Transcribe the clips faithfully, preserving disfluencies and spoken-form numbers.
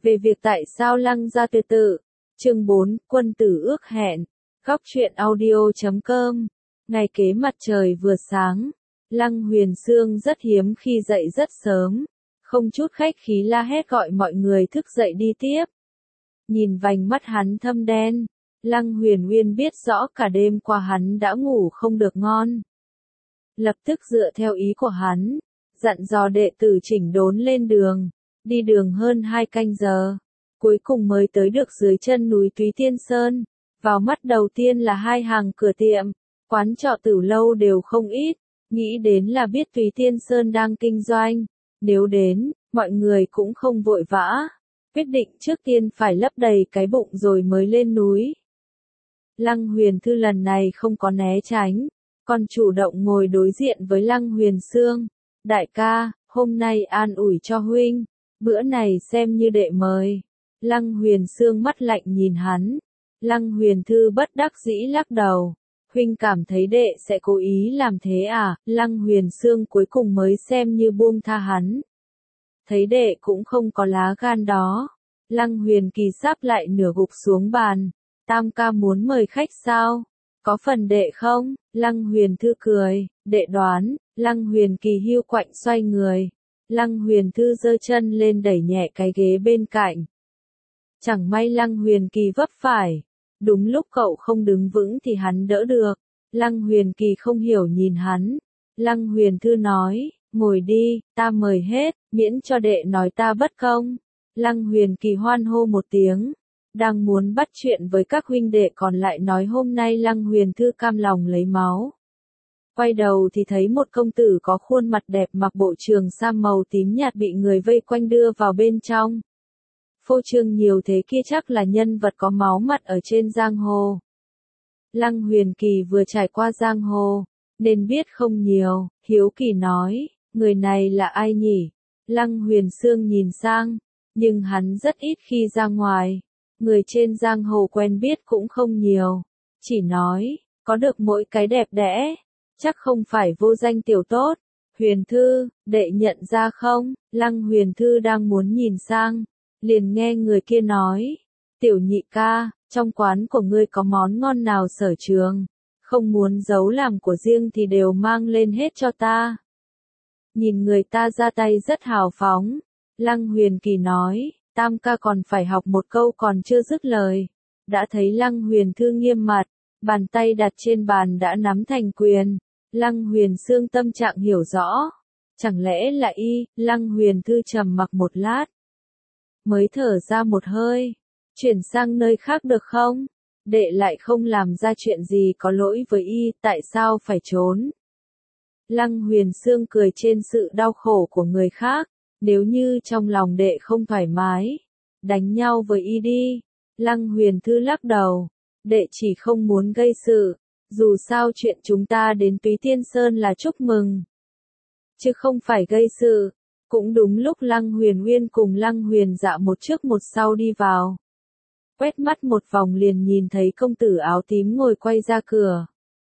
Về việc tại sao Lăng gia tuyệt tự. Chương bốn, quân tử ước hẹn. Góc truyện audio chấm com. Ngày kế mặt trời vừa sáng, Lăng Huyền Sương rất hiếm khi dậy rất sớm, không chút khách khí la hét gọi mọi người thức dậy đi tiếp. Nhìn vành mắt hắn thâm đen, Lăng Huyền Uyên biết rõ cả đêm qua hắn đã ngủ không được ngon. Lập tức dựa theo ý của hắn, dặn dò đệ tử chỉnh đốn lên đường, đi đường hơn hai canh giờ, cuối cùng mới tới được dưới chân núi Túy Tiên Sơn. Vào mắt đầu tiên là hai hàng cửa tiệm, quán trọ tử lâu đều không ít, nghĩ đến là biết Túy Tiên Sơn đang kinh doanh, nếu đến, mọi người cũng không vội vã, quyết định trước tiên phải lấp đầy cái bụng rồi mới lên núi. Lăng Huyền Thư lần này không có né tránh, còn chủ động ngồi đối diện với Lăng Huyền Sương. Đại ca, hôm nay an ủi cho huynh, bữa này xem như đệ mời. Lăng Huyền Sương mắt lạnh nhìn hắn. Lăng Huyền Thư bất đắc dĩ lắc đầu. Huynh cảm thấy đệ sẽ cố ý làm thế à? Lăng Huyền Sương cuối cùng mới xem như buông tha hắn. Thấy đệ cũng không có lá gan đó. Lăng Huyền Kỳ sắp lại nửa gục xuống bàn. Tam ca muốn mời khách sao? Có phần đệ không? Lăng Huyền Thư cười, đệ đoán. Lăng Huyền Kỳ hiu quạnh xoay người. Lăng Huyền Thư giơ chân lên đẩy nhẹ cái ghế bên cạnh. Chẳng may Lăng Huyền Kỳ vấp phải. Đúng lúc cậu không đứng vững thì hắn đỡ được. Lăng Huyền Kỳ không hiểu nhìn hắn. Lăng Huyền Thư nói, ngồi đi, ta mời hết, miễn cho đệ nói ta bất công. Lăng Huyền Kỳ hoan hô một tiếng. Đang muốn bắt chuyện với các huynh đệ còn lại nói hôm nay Lăng Huyền Thư cam lòng lấy máu. Quay đầu thì thấy một công tử có khuôn mặt đẹp mặc bộ trường sam màu tím nhạt bị người vây quanh đưa vào bên trong. Phô trương nhiều thế kia chắc là nhân vật có máu mặt ở trên giang hồ. Lăng Huyền Kỳ vừa trải qua giang hồ, nên biết không nhiều, hiếu kỳ nói, người này là ai nhỉ? Lăng Huyền Sương nhìn sang, nhưng hắn rất ít khi ra ngoài, người trên giang hồ quen biết cũng không nhiều, chỉ nói, có được mỗi cái đẹp đẽ, chắc không phải vô danh tiểu tốt. Huyền Thư, đệ nhận ra không? Lăng Huyền Thư đang muốn nhìn sang, liền nghe người kia nói, tiểu nhị ca, trong quán của ngươi có món ngon nào sở trường, không muốn giấu làm của riêng thì đều mang lên hết cho ta. Nhìn người ta ra tay rất hào phóng, Lăng Huyền Kỳ nói, tam ca còn phải học một câu còn chưa dứt lời, đã thấy Lăng Huyền Thư nghiêm mặt, bàn tay đặt trên bàn đã nắm thành quyền. Lăng Huyền Sương tâm trạng hiểu rõ, chẳng lẽ là y? Lăng Huyền Thư trầm mặc một lát, mới thở ra một hơi, chuyển sang nơi khác được không? Đệ lại không làm ra chuyện gì có lỗi với y, tại sao phải trốn? Lăng Huyền Sương cười trên sự đau khổ của người khác, nếu như trong lòng đệ không thoải mái, đánh nhau với y đi. Lăng Huyền Thư lắc đầu, đệ chỉ không muốn gây sự, dù sao chuyện chúng ta đến Túy Tiên Sơn là chúc mừng, chứ không phải gây sự. Cũng đúng lúc Lăng Huyền Uyên cùng Lăng Huyền Dạ một trước một sau đi vào. Quét mắt một vòng liền nhìn thấy công tử áo tím ngồi quay ra cửa.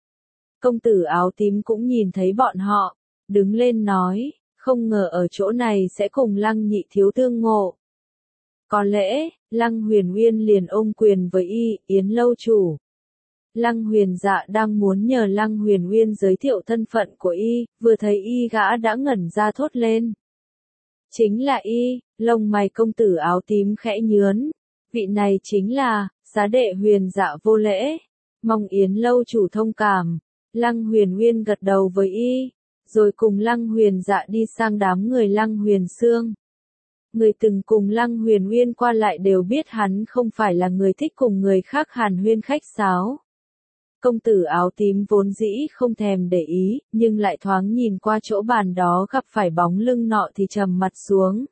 Công tử áo tím cũng nhìn thấy bọn họ, đứng lên nói, không ngờ ở chỗ này sẽ cùng Lăng nhị thiếu tương ngộ. Có lẽ, Lăng Huyền Uyên liền ôm quyền với y, Yến lâu chủ. Lăng Huyền Dạ đang muốn nhờ Lăng Huyền Uyên giới thiệu thân phận của y, vừa thấy y gã đã ngẩn ra thốt lên. Chính là y. Lông mày công tử áo tím khẽ nhướn. Vị này chính là, xá đệ Huyền Dạ vô lễ. Mong Yến lâu chủ thông cảm. Lăng Huyền Uyên gật đầu với y, rồi cùng Lăng Huyền Dạ đi sang đám người Lăng Huyền Sương. Người từng cùng Lăng Huyền Uyên qua lại đều biết hắn không phải là người thích cùng người khác hàn huyên khách sáo. Công tử áo tím vốn dĩ không thèm để ý, nhưng lại thoáng nhìn qua chỗ bàn đó gặp phải bóng lưng nọ thì trầm mặt xuống.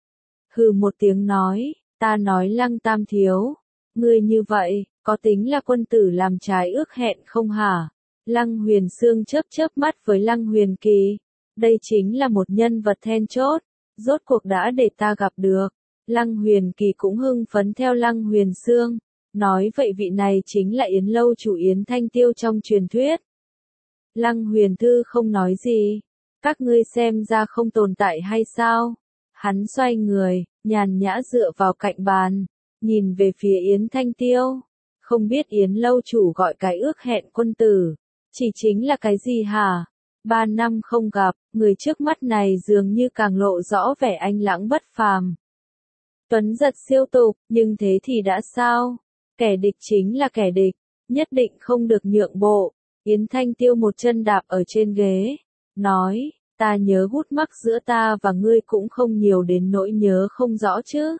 Hừ một tiếng nói, ta nói Lăng tam thiếu, ngươi như vậy, có tính là quân tử làm trái ước hẹn không hả? Lăng Huyền Sương chớp chớp mắt với Lăng Huyền Kỳ, đây chính là một nhân vật then chốt, rốt cuộc đã để ta gặp được. Lăng Huyền Kỳ cũng hưng phấn theo Lăng Huyền Sương. Nói vậy vị này chính là Yến lâu chủ Yến Thanh Tiêu trong truyền thuyết. Lăng Huyền Thư không nói gì. Các ngươi xem ra không tồn tại hay sao? Hắn xoay người, nhàn nhã dựa vào cạnh bàn, nhìn về phía Yến Thanh Tiêu. Không biết Yến lâu chủ gọi cái ước hẹn quân tử, chỉ chính là cái gì hả? Ba năm không gặp, người trước mắt này dường như càng lộ rõ vẻ anh lãng bất phàm. Tuấn giật siêu tục, nhưng thế thì đã sao? Kẻ địch chính là kẻ địch, nhất định không được nhượng bộ. Yến Thanh Tiêu một chân đạp ở trên ghế, nói, ta nhớ hút mắc giữa ta và ngươi cũng không nhiều đến nỗi nhớ không rõ chứ.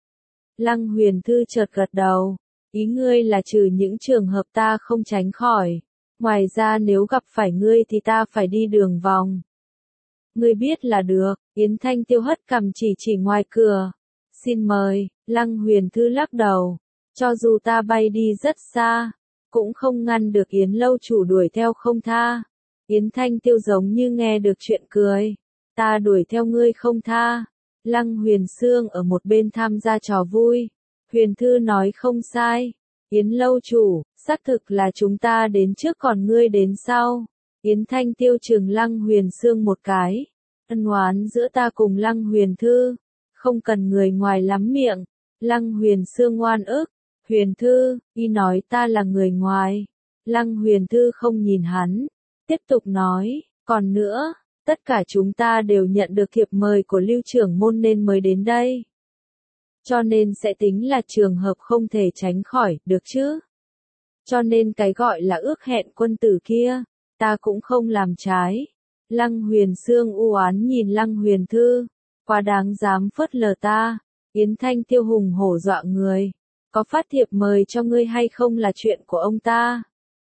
Lăng Huyền Thư chợt gật đầu, ý ngươi là trừ những trường hợp ta không tránh khỏi. Ngoài ra nếu gặp phải ngươi thì ta phải đi đường vòng. Ngươi biết là được, Yến Thanh Tiêu hất cằm chỉ chỉ ngoài cửa. Xin mời, Lăng Huyền Thư lắc đầu. Cho dù ta bay đi rất xa, cũng không ngăn được Yến lâu chủ đuổi theo không tha. Yến Thanh Tiêu giống như nghe được chuyện cười. Ta đuổi theo ngươi không tha. Lăng Huyền Sương ở một bên tham gia trò vui. Huyền Thư nói không sai. Yến lâu chủ, xác thực là chúng ta đến trước còn ngươi đến sau. Yến Thanh Tiêu trừng Lăng Huyền Sương một cái. Ân oán giữa ta cùng Lăng Huyền Thư, không cần người ngoài lắm miệng. Lăng Huyền Sương oan ức. Huyền Thư, y nói ta là người ngoài. Lăng Huyền Thư không nhìn hắn, tiếp tục nói, còn nữa, tất cả chúng ta đều nhận được thiệp mời của Lưu trưởng môn nên mới đến đây. Cho nên sẽ tính là trường hợp không thể tránh khỏi, được chứ? Cho nên cái gọi là ước hẹn quân tử kia, ta cũng không làm trái. Lăng Huyền Sương u oán nhìn Lăng Huyền Thư, quá đáng dám phớt lờ ta. Yến Thanh Tiêu hùng hổ dọa người. Có phát thiệp mời cho ngươi hay không là chuyện của ông ta.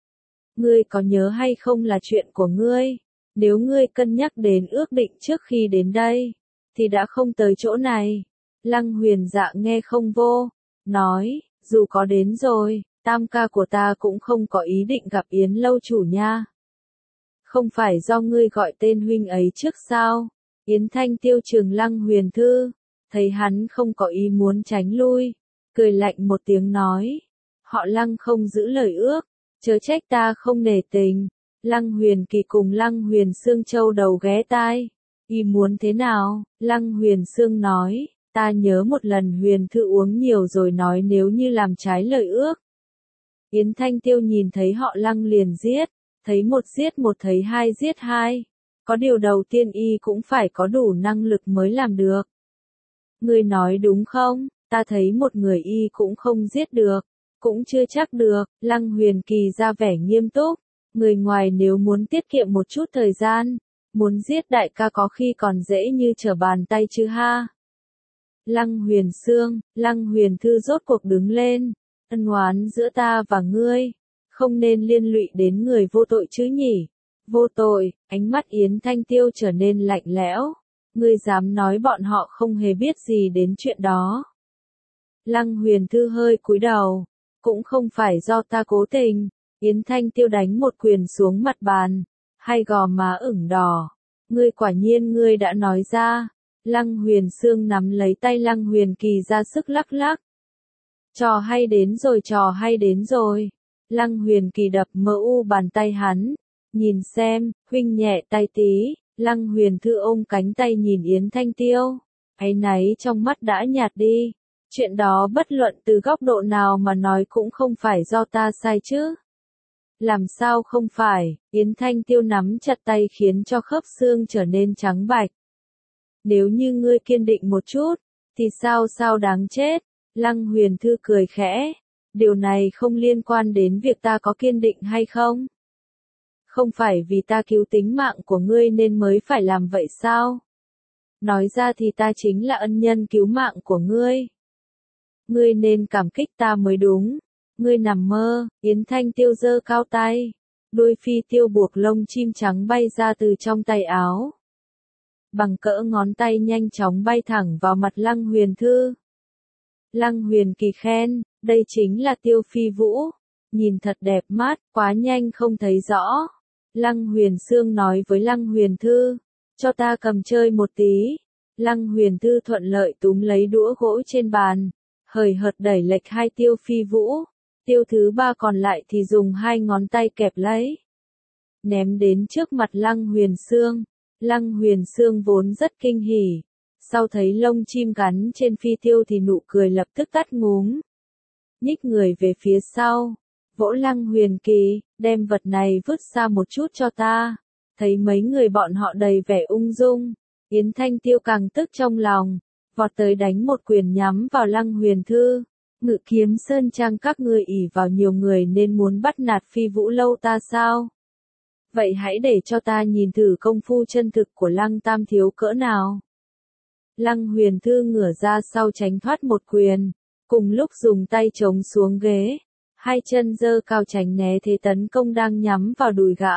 Ngươi có nhớ hay không là chuyện của ngươi. Nếu ngươi cân nhắc đến ước định trước khi đến đây, thì đã không tới chỗ này. Lăng Huyền Dạ nghe không vô, nói, dù có đến rồi, tam ca của ta cũng không có ý định gặp Yến lâu chủ nha. Không phải do ngươi gọi tên huynh ấy trước sao? Yến Thanh Tiêu trừng Lăng Huyền Thư, thấy hắn không có ý muốn tránh lui, cười lạnh một tiếng nói, họ Lăng không giữ lời ước, chớ trách ta không nể tình. Lăng Huyền Kỳ cùng Lăng Huyền Sương châu đầu ghé tai, y muốn thế nào? Lăng Huyền Sương nói, ta nhớ một lần Huyền Thư uống nhiều rồi nói nếu như làm trái lời ước. Yến Thanh Tiêu nhìn thấy họ Lăng liền giết, thấy một giết một thấy hai giết hai. Có điều đầu tiên y cũng phải có đủ năng lực mới làm được. Ngươi nói đúng không? Ta thấy một người y cũng không giết được, cũng chưa chắc được. Lăng Huyền Kỳ ra vẻ nghiêm túc. Người ngoài nếu muốn tiết kiệm một chút thời gian, muốn giết đại ca có khi còn dễ như trở bàn tay chứ ha. Lăng Huyền Sương, Lăng Huyền Thư rốt cuộc đứng lên. Ân oán giữa ta và ngươi, không nên liên lụy đến người vô tội chứ nhỉ? Vô tội, ánh mắt Yến Thanh Tiêu trở nên lạnh lẽo. Ngươi dám nói bọn họ không hề biết gì đến chuyện đó. Lăng Huyền Thư hơi cúi đầu, cũng không phải do ta cố tình. Yến Thanh Tiêu đánh một quyền xuống mặt bàn, hai gò má ửng đỏ. Ngươi quả nhiên ngươi đã nói ra. Lăng Huyền Sương nắm lấy tay Lăng Huyền Kỳ ra sức lắc lắc. Trò hay đến rồi, trò hay đến rồi. Lăng Huyền Kỳ đập mờ u bàn tay hắn. Nhìn xem, huynh nhẹ tay tí. Lăng Huyền Thư ôm cánh tay nhìn Yến Thanh Tiêu. Áy náy trong mắt đã nhạt đi. Chuyện đó bất luận từ góc độ nào mà nói cũng không phải do ta sai chứ. Làm sao không phải? Yến Thanh Tiêu nắm chặt tay khiến cho khớp xương trở nên trắng bạch. Nếu như ngươi kiên định một chút, thì sao sao đáng chết? Lăng Huyền Thư cười khẽ. Điều này không liên quan đến việc ta có kiên định hay không. Không phải vì ta cứu tính mạng của ngươi nên mới phải làm vậy sao? Nói ra thì ta chính là ân nhân cứu mạng của ngươi. Ngươi nên cảm kích ta mới đúng. Ngươi nằm mơ. Yến Thanh Tiêu giơ cao tay. Đôi phi tiêu buộc lông chim trắng bay ra từ trong tay áo. Bằng cỡ ngón tay nhanh chóng bay thẳng vào mặt Lăng Huyền Thư. Lăng Huyền Kỳ khen, đây chính là Tiêu Phi Vũ. Nhìn thật đẹp mắt, quá nhanh không thấy rõ. Lăng Huyền Sương nói với Lăng Huyền Thư, cho ta cầm chơi một tí. Lăng Huyền Thư thuận lợi túm lấy đũa gỗ trên bàn, hời hợt đẩy lệch hai Tiêu Phi Vũ. Tiêu thứ ba còn lại thì dùng hai ngón tay kẹp lấy. Ném đến trước mặt Lăng Huyền Sương. Lăng Huyền Sương vốn rất kinh hỉ. sau thấy lông chim gắn trên phi tiêu thì nụ cười lập tức tắt ngúm. Nhích người về phía sau, vỗ Lăng Huyền Kỳ, đem vật này vứt xa một chút cho ta. Thấy mấy người bọn họ đầy vẻ ung dung, Yến Thanh Tiêu càng tức trong lòng, vọt tới đánh một quyền nhắm vào Lăng Huyền Thư. Ngự Kiếm Sơn Trang các ngươi ỷ vào nhiều người nên muốn bắt nạt Phi Vũ Lâu ta sao? Vậy hãy để cho ta nhìn thử công phu chân thực của Lăng Tam thiếu cỡ nào. Lăng Huyền Thư ngửa ra sau tránh thoát một quyền, cùng lúc dùng tay chống xuống ghế, hai chân giơ cao tránh né thế tấn công đang nhắm vào đùi gã.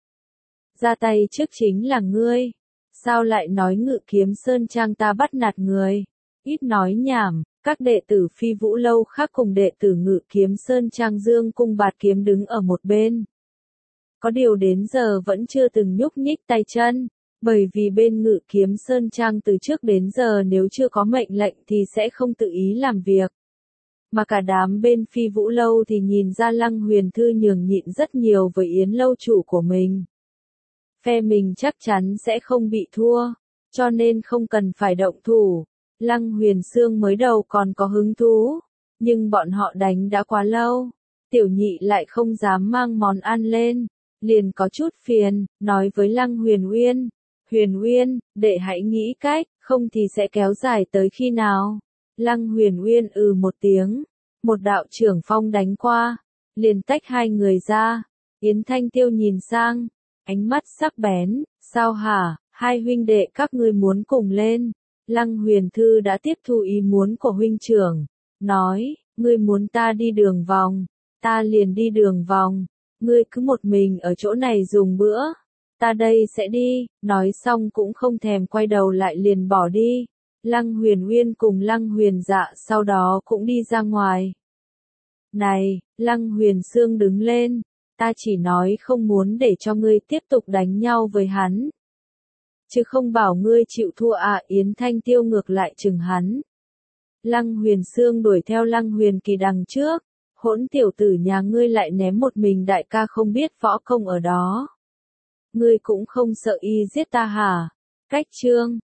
Ra tay trước chính là ngươi, sao lại nói Ngự Kiếm Sơn Trang ta bắt nạt người? Ít nói nhảm, các đệ tử Phi Vũ Lâu khác cùng đệ tử Ngự Kiếm Sơn Trang Dương Cung Bạt Kiếm đứng ở một bên. Có điều đến giờ vẫn chưa từng nhúc nhích tay chân, bởi vì bên Ngự Kiếm Sơn Trang từ trước đến giờ nếu chưa có mệnh lệnh thì sẽ không tự ý làm việc. Mà cả đám bên Phi Vũ Lâu thì nhìn ra Lăng Huyền Thư nhường nhịn rất nhiều với Yến lâu chủ của mình. Phe mình chắc chắn sẽ không bị thua, cho nên không cần phải động thủ. Lăng Huyền Sương mới đầu còn có hứng thú, nhưng bọn họ đánh đã quá lâu. Tiểu nhị lại không dám mang món ăn lên, liền có chút phiền, nói với Lăng Huyền Uyên. Huyền Uyên, đệ hãy nghĩ cách, không thì sẽ kéo dài tới khi nào. Lăng Huyền Uyên ừ một tiếng, một đạo trưởng phong đánh qua, liền tách hai người ra. Yến Thanh Tiêu nhìn sang, ánh mắt sắc bén, sao hả, hai huynh đệ các ngươi muốn cùng lên. Lăng Huyền Thư đã tiếp thu ý muốn của huynh trưởng, nói, ngươi muốn ta đi đường vòng, ta liền đi đường vòng, ngươi cứ một mình ở chỗ này dùng bữa, ta đây sẽ đi, nói xong cũng không thèm quay đầu lại liền bỏ đi. Lăng Huyền Uyên cùng Lăng Huyền Dạ sau đó cũng đi ra ngoài. Này, Lăng Huyền Sương đứng lên, ta chỉ nói không muốn để cho ngươi tiếp tục đánh nhau với hắn, chứ không bảo ngươi chịu thua à. Yến Thanh Tiêu ngược lại chừng hắn. Lăng Huyền Sương đuổi theo Lăng Huyền Kỳ đằng trước, hỗn tiểu tử nhà ngươi lại ném một mình đại ca không biết võ công ở đó. Ngươi cũng không sợ y giết ta hả? Cách chương